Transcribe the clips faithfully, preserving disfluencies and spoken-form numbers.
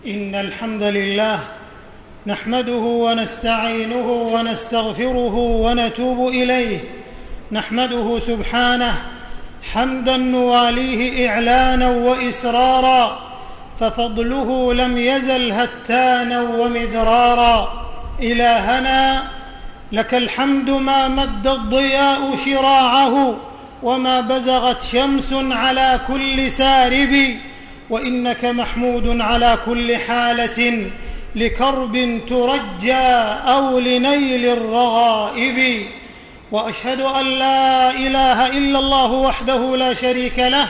إن الحمد لله نحمده ونستعينه ونستغفره ونتوب إليه. نحمده سبحانه حمدا نواليه إعلانا وإسرارا، ففضله لم يزل هتانا ومدرارا. إلهنا لك الحمد ما مد الضياء شراعه، وما بزغت شمس على كل سارب، وإنك محمود على كل حالة لكرب ترجى أو لنيل الرغائب. وأشهد أن لا إله إلا الله وحده لا شريك له،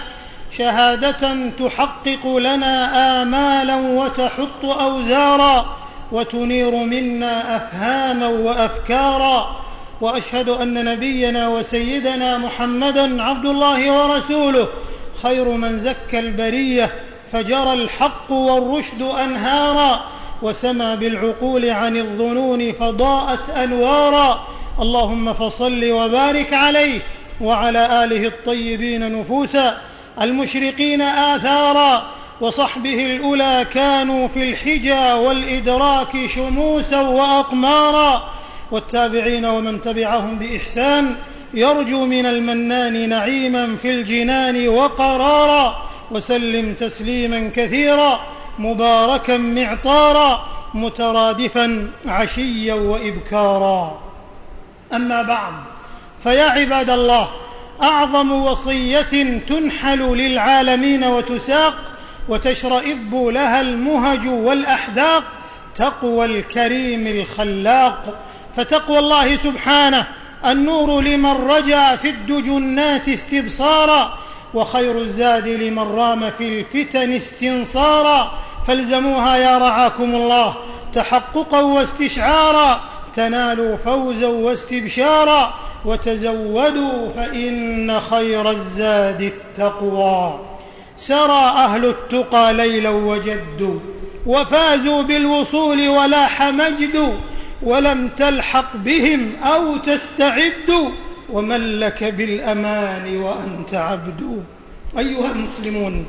شهادة تحقق لنا آمالا وتحط أوزارا وتنير منا أفهاما وأفكارا. وأشهد أن نبينا وسيدنا محمدا عبد الله ورسوله، خير من زكى البرية فجرى الحق والرشد أنهارا، وسمى بالعقول عن الظنون فضاءت أنوارا. اللهم فصل وبارك عليه وعلى آله الطيبين نفوسا، المشرقين آثارا، وصحبه الأولى كانوا في الحجى والإدراك شموسا وأقمارا، والتابعين ومن تبعهم بإحسان يرجو من المنان نعيما في الجنان وقرارا. وسلم تسليما كثيرا مباركا معطارا مترادفا عشيا وإبكارا. أما بعد، فيا عباد الله، أعظم وصية تنحل للعالمين وتساق وتشرئب لها المهج والأحداق تقوى الكريم الخلاق. فتقوى الله سبحانه النور لمن رجا في الدجنات استبصارا، وخير الزاد لمن رام في الفتن استنصارا. فالزموها يا رعاكم الله تحققا واستشعارا، تنالوا فوزا واستبشارا. وتزودوا فإن خير الزاد التقوى. سرى أهل التقى ليلا وجدوا، وفازوا بالوصول ولاح مجد، ولم تلحق بهم أو تستعد، ومن لك بالأمان وأنت عبد. أيها المسلمون،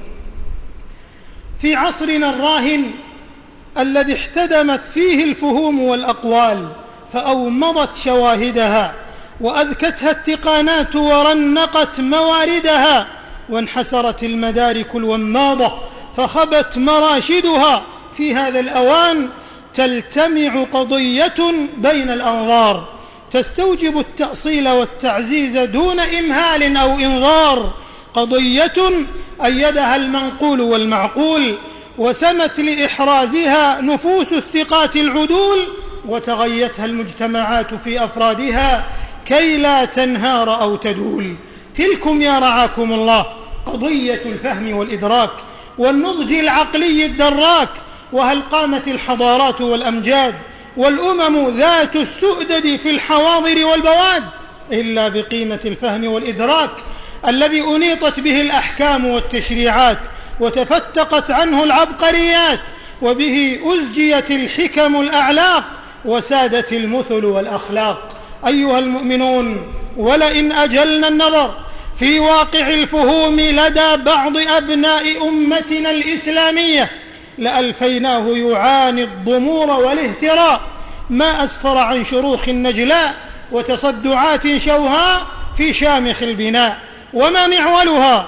في عصرنا الراهن الذي احتدمت فيه الفهوم والأقوال فأومضت شواهدها، وأذكتها التقانات ورنقت مواردها، وانحسرت المدارك الوماضة فخبت مراشدها، في هذا الأوان تلتمع قضية بين الأنظار تستوجب التأصيل والتعزيز دون إمهال أو إنظار. قضية أيدها المنقول والمعقول، وسمت لإحرازها نفوس الثقات العدول، وتغيتها المجتمعات في أفرادها كي لا تنهار أو تدول. تلكم يا رعاكم الله قضية الفهم والإدراك والنضج العقلي الدراك. وهل قامت الحضارات والأمجاد والأمم ذات السؤدد في الحواضر والبواد إلا بقيمة الفهم والإدراك الذي أنيطت به الأحكام والتشريعات وتفتقت عنه العبقريات، وبه أزجيت الحكم الأعلاق وسادت المثل والأخلاق. أيها المؤمنون، ولئن أجلنا النظر في واقع الفهوم لدى بعض أبناء أمتنا الإسلامية لألفيناه يعاني الضمور والاهتراء، ما أسفر عن شروخ النجلاء وتصدعات شوهاء في شامخ البناء، وما معولها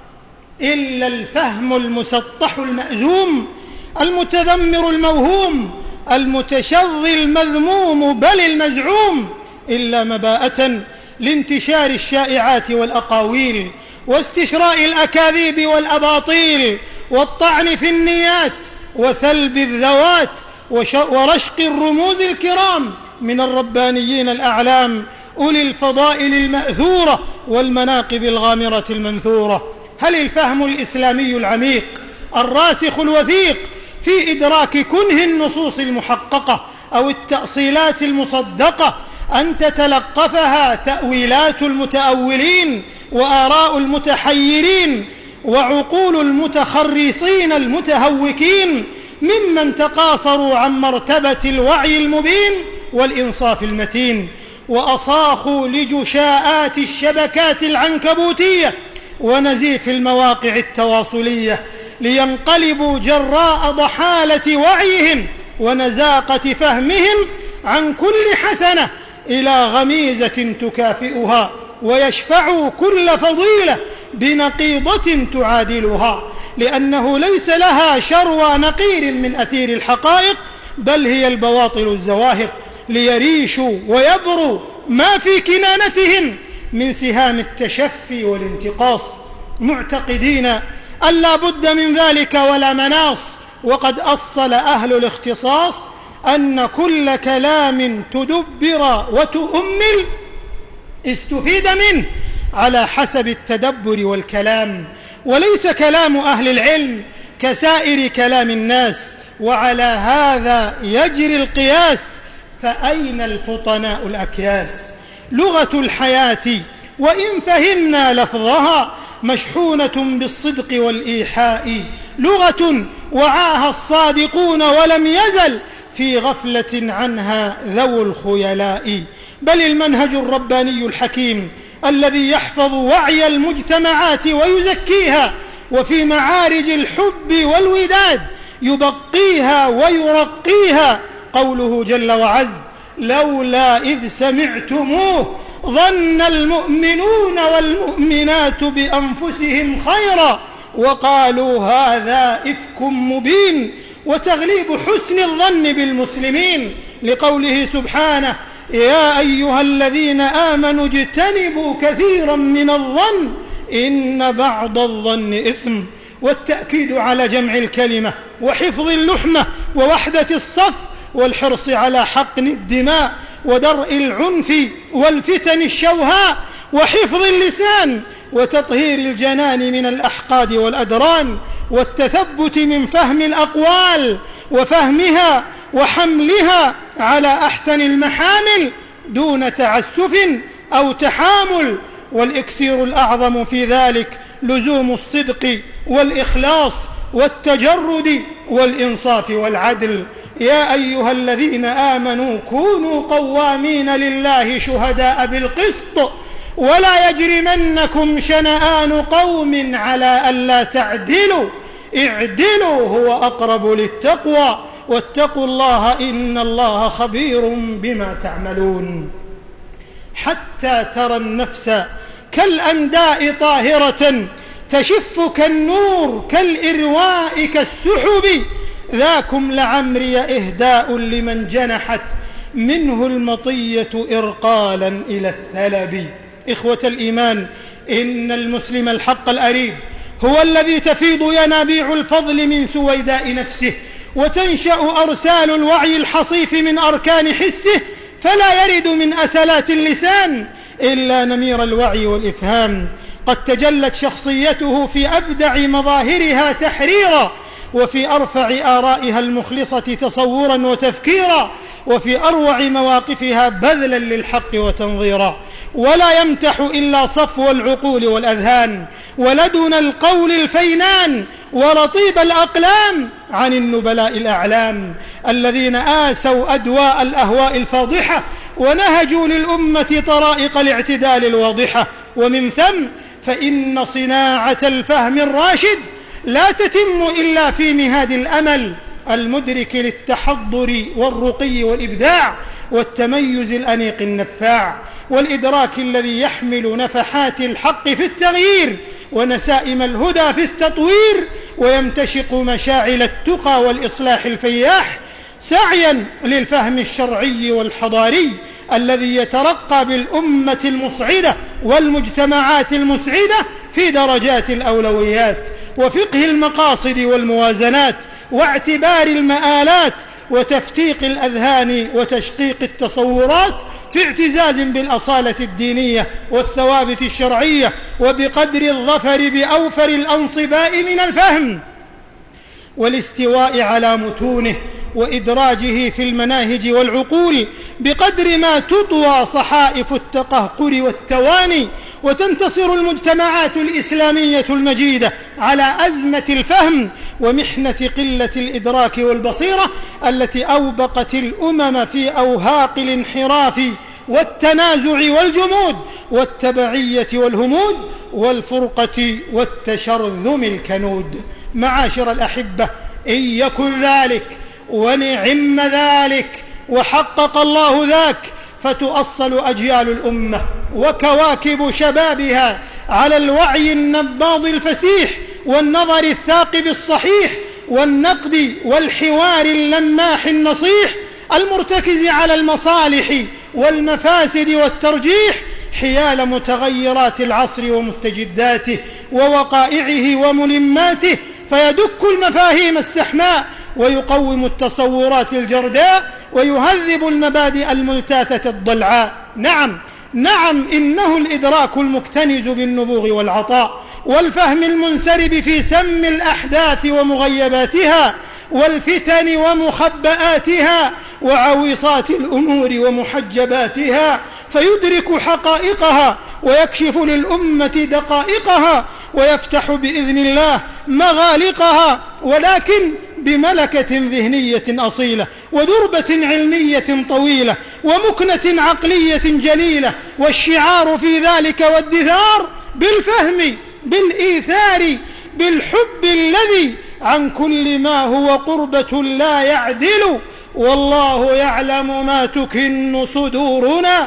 إلا الفهم المسطح المأزوم المتذمر الموهوم المتشظي المذموم بل المزعوم، إلا مباءة لانتشار الشائعات والأقاويل واستشراء الأكاذيب والأباطيل والطعن في النيات وثلب الذوات ورشق الرموز الكرام من الربانيين الأعلام أولي الفضائل المأثورة والمناقب الغامرة المنثورة. هل الفهم الإسلامي العميق الراسخ الوثيق في إدراك كنه النصوص المحققة أو التأصيلات المصدقة أن تتلقفها تأويلات المتأولين وآراء المتحيرين وعقول المتخرصين المتهوكين ممن تقاصروا عن مرتبة الوعي المبين والإنصاف المتين، وأصاخوا لجشاءات الشبكات العنكبوتية ونزيف المواقع التواصلية لينقلبوا جراء ضحالة وعيهم ونزاقة فهمهم عن كل حسنة إلى غميزة تكافئها، ويشفعوا كل فضيلة بنقيضة تعادلها، لأنه ليس لها شروى نقير من أثير الحقائق، بل هي البواطل الزواهق، ليريشوا ويبروا ما في كنانتهم من سهام التشفي والانتقاص، معتقدين أن لا بد من ذلك ولا مناص. وقد أصل أهل الاختصاص أن كل كلام تدبر وتؤمل استفيد منه على حسب التدبر والكلام، وليس كلام أهل العلم كسائر كلام الناس، وعلى هذا يجري القياس. فأين الفطناء الأكياس؟ لغة الحياة وإن فهمنا لفظها مشحونة بالصدق والإيحاء، لغة وعاها الصادقون ولم يزل في غفلة عنها ذو الخيلاء. بل المنهج الرباني الحكيم الذي يحفظ وعي المجتمعات ويزكيها، وفي معارج الحب والوداد يبقيها ويرقيها، قوله جل وعز: لولا إذ سمعتموه ظن المؤمنون والمؤمنات بأنفسهم خيرا وقالوا هذا إفك مبين. وتغليب حسن الظن بالمسلمين لقوله سبحانه: يا أيها الذين آمنوا اجتنبوا كثيرا من الظن إن بعض الظن إثم. والتأكيد على جمع الكلمة وحفظ اللحمة ووحدة الصف والحرص على حقن الدماء ودرء العنف والفتن الشوهاء وحفظ اللسان وتطهير الجنان من الأحقاد والأدران والتثبت من فهم الأقوال وفهمها وحملها على أحسن المحامل دون تعسف أو تحامل. والإكسير الأعظم في ذلك لزوم الصدق والإخلاص والتجرد والإنصاف والعدل. يا أيها الذين آمنوا كونوا قوامين لله شهداء بالقسط ولا يجرمنكم شنآن قوم على ألا تعدلوا اعدلوا هو أقرب للتقوى واتقوا الله إن الله خبير بما تعملون. حتى ترى النفس كالأنداء طاهرة تشف كالنور كالإرواء كالسحب ذاكم لعمري إهداء لمن جنحت منه المطية إرقالا إلى الثلب. إخوة الإيمان، إن المسلم الحق الأريب هو الذي تفيض ينابيع الفضل من سويداء نفسه وتنشأ أرسال الوعي الحصيف من أركان حسه، فلا يرد من أسلات اللسان إلا نمير الوعي والإفهام. قد تجلت شخصيته في أبدع مظاهرها تحريرا، وفي أرفع آرائها المخلصة تصورا وتفكيرا، وفي أروع مواقفها بذلا للحق وتنظيرا. ولا يمتح إلا صفو العقول والأذهان ولدن القول الفينان ورطيب الأقلام عن النبلاء الأعلام الذين آسوا أدواء الأهواء الفاضحة ونهجوا للأمة طرائق الاعتدال الواضحة. ومن ثم فإن صناعة الفهم الراشد لا تتم إلا في مهاد الأمل المدرك للتحضر والرقي والإبداع والتميز الأنيق النفاع والإدراك الذي يحمل نفحات الحق في التغيير ونسائم الهدى في التطوير ويمتشق مشاعل التقى والإصلاح الفياح سعيا للفهم الشرعي والحضاري الذي يترقى بالأمة المصعدة والمجتمعات المسعدة في درجات الأولويات وفقه المقاصد والموازنات واعتبار المآلات وتفتيق الأذهان وتشقيق التصورات في اعتزاز بالأصالة الدينية والثوابت الشرعية وبقدر الظفر بأوفر الأنصباء من الفهم والاستواء على متونه وإدراجه في المناهج والعقول بقدر ما تطوى صحائف التقهقر والتواني وتنتصر المجتمعات الإسلامية المجيدة على أزمة الفهم ومحنة قلة الإدراك والبصيرة التي أوبقت الأمم في أوهاق الانحراف والتنازع والجمود والتبعية والهمود والفرقة والتشرذم الكنود. معاشر الأحبة، إن يكن ذلك ونعم ذلك وحقق الله ذاك فتؤصل أجيال الأمة وكواكب شبابها على الوعي النباض الفسيح والنظر الثاقب الصحيح والنقد والحوار اللماح النصيح المرتكز على المصالح والمفاسد والترجيح حيال متغيرات العصر ومستجداته ووقائعه وملماته، فيدك المفاهيم السحماء ويقوم التصورات الجرداء ويهذب المبادئ الملتاثة الضلعاء. نعم نعم إنه الإدراك المكتنز بالنبوغ والعطاء والفهم المنسرب في سم الأحداث ومغيباتها والفتن ومخبآتها وعويصات الأمور ومحجباتها، فيدرك حقائقها ويكشف للأمة دقائقها ويفتح بإذن الله مغالقها، ولكن بملكة ذهنية أصيلة ودربة علمية طويلة ومكنة عقلية جليلة، والشعار في ذلك والدثار بالفهم بالإيثار بالحب الذي عن كل ما هو قربة لا يعدل، والله يعلم ما تكن صدورنا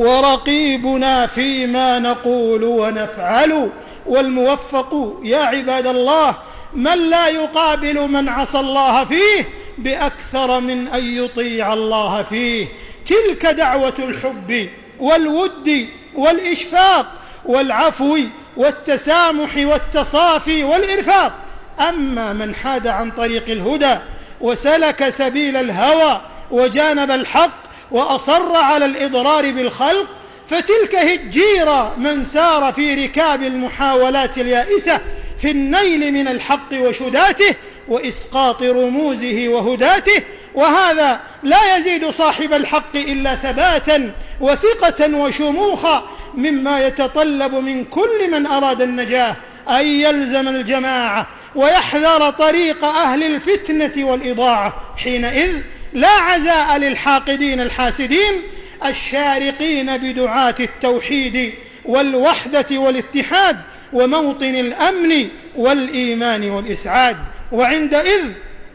ورقيبنا فيما نقول ونفعل. والموفق يا عباد الله من لا يقابل من عصى الله فيه بأكثر من أن يطيع الله فيه. تلك دعوة الحب والود والإشفاق والعفو والتسامح والتصافي والإرفاق. أما من حاد عن طريق الهدى وسلك سبيل الهوى وجانب الحق وأصر على الإضرار بالخلق فتلك هجيرة من سار في ركاب المحاولات اليائسة في النيل من الحق وشداته وإسقاط رموزه وهداته، وهذا لا يزيد صاحب الحق إلا ثباتا وثقة وشموخا، مما يتطلب من كل من أراد النجاة أن يلزم الجماعة ويحذر طريق أهل الفتنة والإضاعة. حينئذ لا عزاء للحاقدين الحاسدين الشارقين بدعاة التوحيد والوحدة والاتحاد وموطن الأمن والإيمان والإسعاد. وعندئذ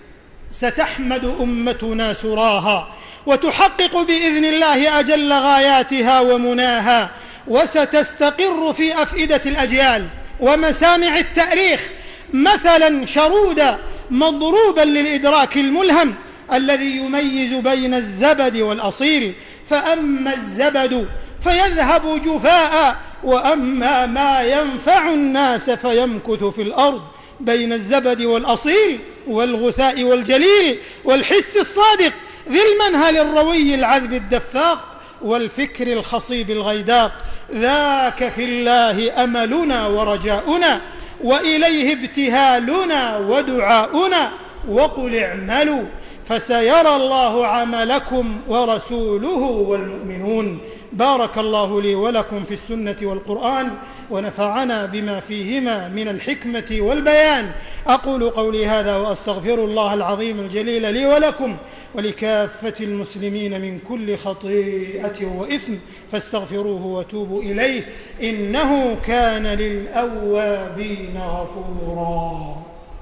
ستحمد أمتنا سراها وتحقق بإذن الله أجل غاياتها ومناها، وستستقر في أفئدة الأجيال ومسامع التاريخ مثلا شرودا مضروبا للإدراك الملهم الذي يميز بين الزبد والأصيل. فأما الزبد فيذهب جفاء، وأما ما ينفع الناس فيمكث في الأرض. بين الزبد والأصيل والغثاء والجليل والحس الصادق ذي المنهل الروي العذب الدفاق والفكر الخصيب الغيداق، ذاك في الله أملنا ورجاؤنا وإليه ابتهالنا ودعاؤنا، وقل اعملوا فسيرى الله عملكم ورسوله والمؤمنون. بارك الله لي ولكم في السنة والقرآن ونفعنا بما فيهما من الحكمة والبيان. أقول قولي هذا وأستغفر الله العظيم الجليل لي ولكم ولكافة المسلمين من كل خطيئة وإثم، فاستغفروه وتوبوا إليه إنه كان للأوابين غفورا.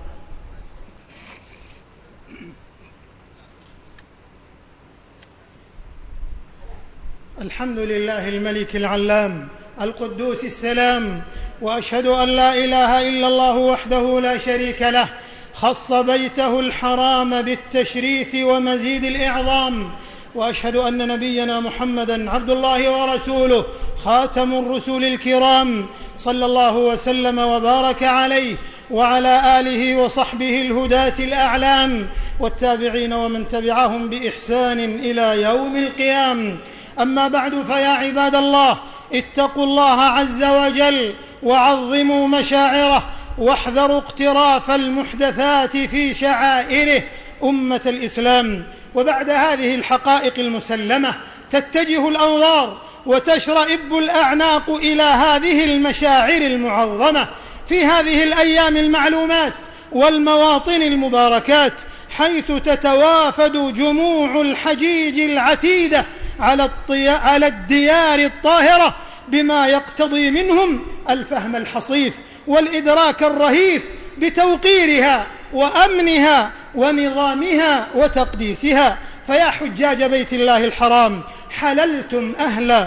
الحمد لله الملك العلام القدوس السلام، وأشهد أن لا إله إلا الله وحده لا شريك له، خص بيته الحرام بالتشريف ومزيد الإعظام، وأشهد أن نبينا محمدًا عبد الله ورسوله خاتم الرسل الكرام، صلى الله وسلم وبارك عليه وعلى آله وصحبه الهداة الأعلام والتابعين ومن تبعهم بإحسان إلى يوم القيام. أما بعد، فيا عباد الله اتقوا الله عز وجل وعظموا مشاعره واحذروا اقتراف المحدثات في شعائره أمة الإسلام. وبعد هذه الحقائق المسلمة تتجه الأنظار وتشرئب الأعناق إلى هذه المشاعر المعظمة في هذه الأيام المعلومات والمواطن المباركات، حيث تتوافد جموع الحجيج العتيدة على, على الديار الطاهرة بما يقتضي منهم الفهم الحصيف والإدراك الرهيف بتوقيرها وأمنها ونظامها وتقديسها. فيا حجاج بيت الله الحرام، حللتم أهلا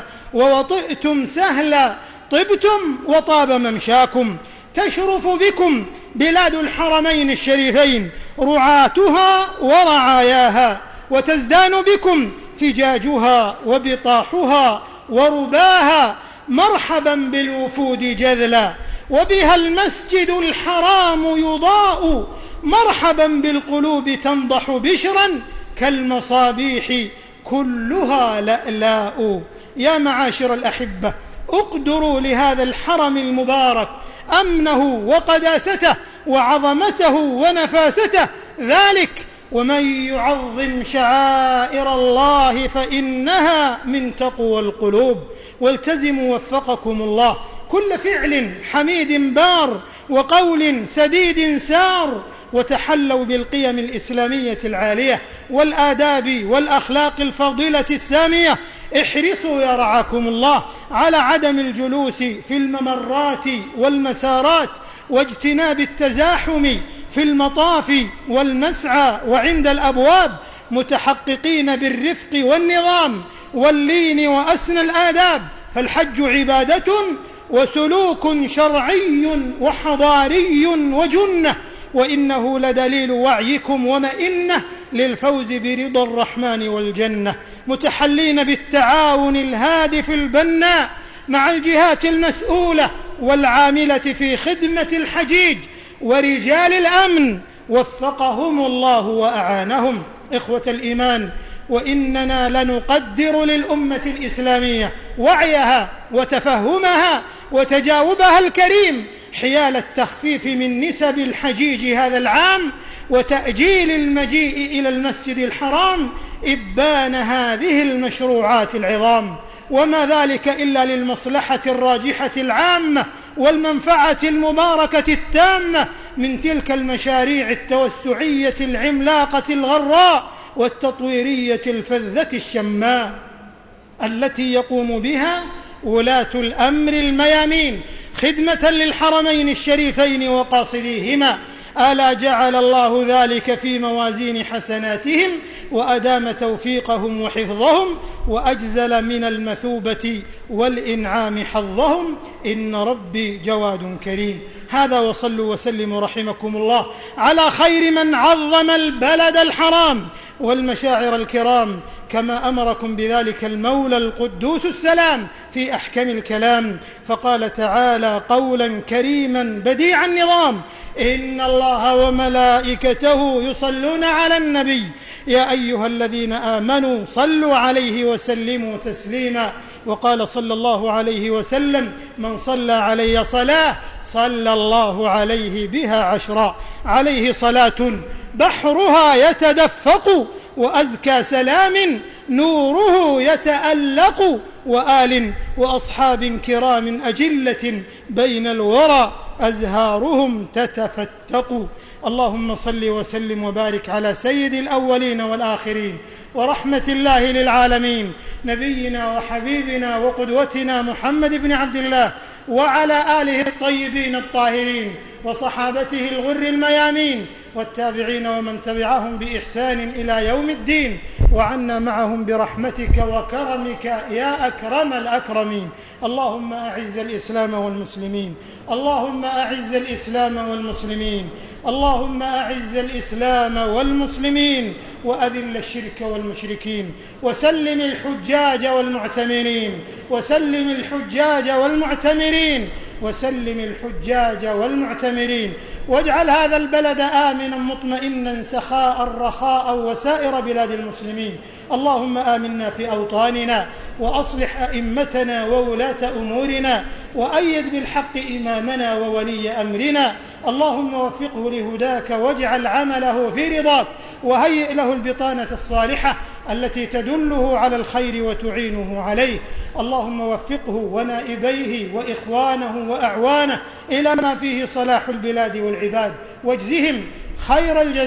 ووطئتم سهلا، طبتم وطاب ممشاكم، تشرف بكم بلاد الحرمين الشريفين رعاتها ورعاياها، وتزدان بكم فجاجها وبطاحها ورباها. مرحبا بالوفود جذلا، وبها المسجد الحرام يضاء، مرحبا بالقلوب تنضح بشرا كالمصابيح كلها لألاء. يا معاشر الأحبة، اقدروا لهذا الحرم المبارك أمنه وقداسته وعظمته ونفاسته، ذلك ومن يعظم شعائر الله فإنها من تقوى القلوب. والتزموا وفقكم الله كل فعل حميد بار وقول سديد سار، وتحلوا بالقيم الإسلامية العالية والآداب والأخلاق الفاضلة السامية. احرصوا يا رعاكم الله على عدم الجلوس في الممرات والمسارات، واجتناب التزاحم في المطاف والمسعى وعند الأبواب، متحققين بالرفق والنظام واللين وأسنى الآداب. فالحج عبادة وسلوك شرعي وحضاري وجنة، وإنه لدليل وعيكم ومئنة للفوز برضا الرحمن والجنة، متحلين بالتعاون الهادف البناء مع الجهات المسؤولة والعاملة في خدمة الحجيج ورجال الأمن، وفقهم الله وأعانهم. إخوة الإيمان، وإننا لنقدر للأمة الإسلامية وعيها وتفهمها وتجاوبها الكريم حيال التخفيف من نسب الحجيج هذا العام وتأجيل المجيء إلى المسجد الحرام إبان هذه المشروعات العظام، وما ذلك إلا للمصلحة الراجحة العامة والمنفعة المباركة التامة من تلك المشاريع التوسعية العملاقة الغراء والتطويرية الفذة الشماء التي يقوم بها ولاة الأمر الميامين خدمة للحرمين الشريفين وقاصديهما. ألا جعل الله ذلك في موازين حسناتهم وأدام توفيقهم وحفظهم وأجزل من المثوبة والإنعام حظهم، إن ربي جواد كريم. هذا، وصلوا وسلموا رحمكم الله على خير من عظم البلد الحرام والمشاعر الكرام، كما أمركم بذلك المولى القدوس السلام في أحكم الكلام، فقال تعالى قولا كريما بديع النظام: إن الله وملائكته يصلون على النبي يا أيها الذين آمنوا صلوا عليه وسلموا تسليما. وقال صلى الله عليه وسلم: من صلى علي صلاة صلى الله عليه بها عشرا. عليه صلاة بحرها يتدفق وأزكى سلام نوره يتألق، وآل وأصحاب كرام أجلة بين الورى أزهارهم تتفتق. اللهم صل وسلم وبارك على سيد الأولين والآخرين ورحمة الله للعالمين نبينا وحبيبنا وقدوتنا محمد بن عبد الله، وعلى آله الطيبين الطاهرين وصحابته الغر الميامين والتابعين ومن تبعهم بإحسان إلى يوم الدين، وعنا معهم برحمتك وكرمك يا أكرم الأكرمين. اللهم أعز الإسلام والمسلمين، اللهم أعز الإسلام والمسلمين، اللهم أعز الإسلام والمسلمين، وأذل الشرك والمشركين، وسلم الحجاج والمعتمرين، وسلم الحجاج والمعتمرين، وسلم الحجاج والمعتمرين، واجعل هذا البلد آمنا مطمئنا سخاء رخاء وسائر بلاد المسلمين. اللهم آمنا في أوطاننا، وأصلح أئمتنا وولاة أمورنا، وأيد بالحق إمامنا وولي أمرنا. اللهم وفقه لهداك، واجعل عمله في رضاك، وهيئ له البطانة الصالحة التي تدله على الخير وتعينه عليه. اللهم وفقه ونائبيه وإخوانه وأعوانه إلى ما فيه صلاح البلاد والعباد، واجزهم خير الجزاء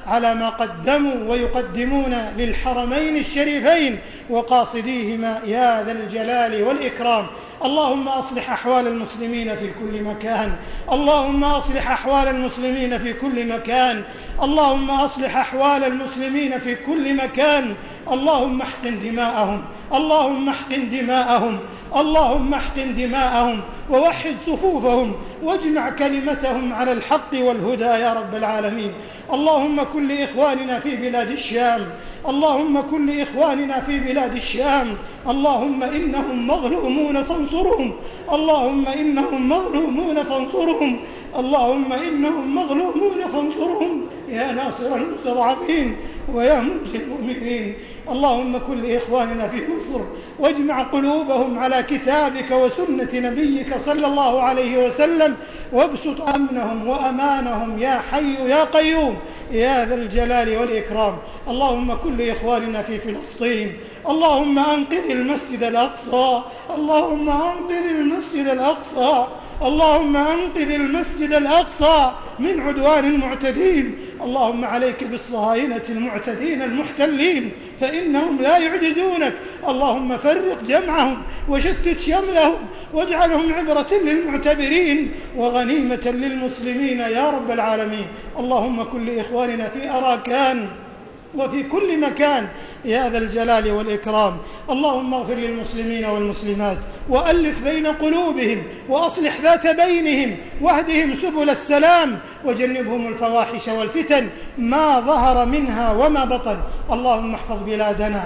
على ما قدموا ويقدمون للحرمين الشريفين وقاصديهما يا ذا الجلال والإكرام. اللهم أصلح أحوال المسلمين في كل مكان، اللهم أصلح أحوال المسلمين في كل مكان، اللهم أصلح أحوال المسلمين في كل مكان. اللهم احقن دماءهم، اللهم احقن دماءهم، اللهم احقن دماءهم ووحد صفوفهم واجمع كلمتهم على الحق والهدى يا رب العالمين. اللهم كن لإخواننا في بلاد الشام، اللهم كن لإخواننا في بلاد الشام، اللهم إنهم مظلومون فانصرهم، اللهم إنهم مظلومون فانصرهم، اللهم إنهم مظلومون فانصرهم يا ناصر المستضعفين ويا منجي المؤمنين. اللهم كن لإخواننا في مصر واجمع قلوبهم على كتابك وسنة نبيك صلى الله عليه وسلم، وابسط أمنهم وأمانهم يا حي يا قيوم يا ذا الجلال والإكرام. اللهم كن لإخواننا في فلسطين، اللهم أنقذ المسجد الأقصى، اللهم أنقذ المسجد الأقصى، اللهم أنقذ المسجد الأقصى من عدوان المعتدين. اللهم عليك بالصهاينة المعتدين المحتلين فإنهم لا يعجزونك. اللهم فرق جمعهم وشتت شملهم واجعلهم عبرة للمعتبرين وغنيمة للمسلمين يا رب العالمين. اللهم كن لإخواننا في أراكان وفي كل مكان يا ذا الجلال والإكرام. اللهم اغفر للمسلمين والمسلمات وألف بين قلوبهم وأصلح ذات بينهم واهدهم سبل السلام وجنبهم الفواحش والفتن ما ظهر منها وما بطن. اللهم احفظ بلادنا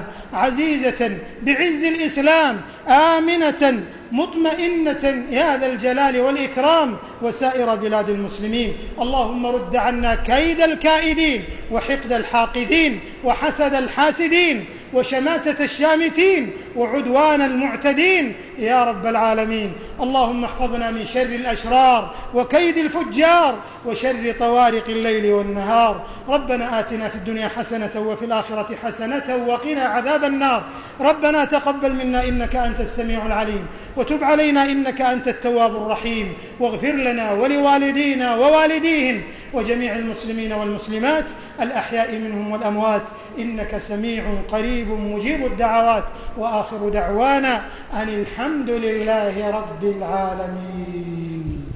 عزيزة بعز الإسلام آمنة مطمئنة يا ذا الجلال والإكرام وسائر بلاد المسلمين. اللهم رد عنا كيد الكائدين وحقد الحاقدين وحسد الحاسدين وشماتة الشامتين وعدوان المعتدين يا رب العالمين. اللهم احفظنا من شر الأشرار وكيد الفجار وشر طوارق الليل والنهار. ربنا آتنا في الدنيا حسنة وفي الآخرة حسنة وقنا عذاب النار. ربنا تقبل منا إنك أنت السميع العليم وتب علينا إنك أنت التواب الرحيم، واغفر لنا ولوالدينا ووالديهم وجميع المسلمين والمسلمات الأحياء منهم والأموات إنك سميع قريب مجيب الدعوات. وآخر دعوانا أن الحمد لله رب العالمين.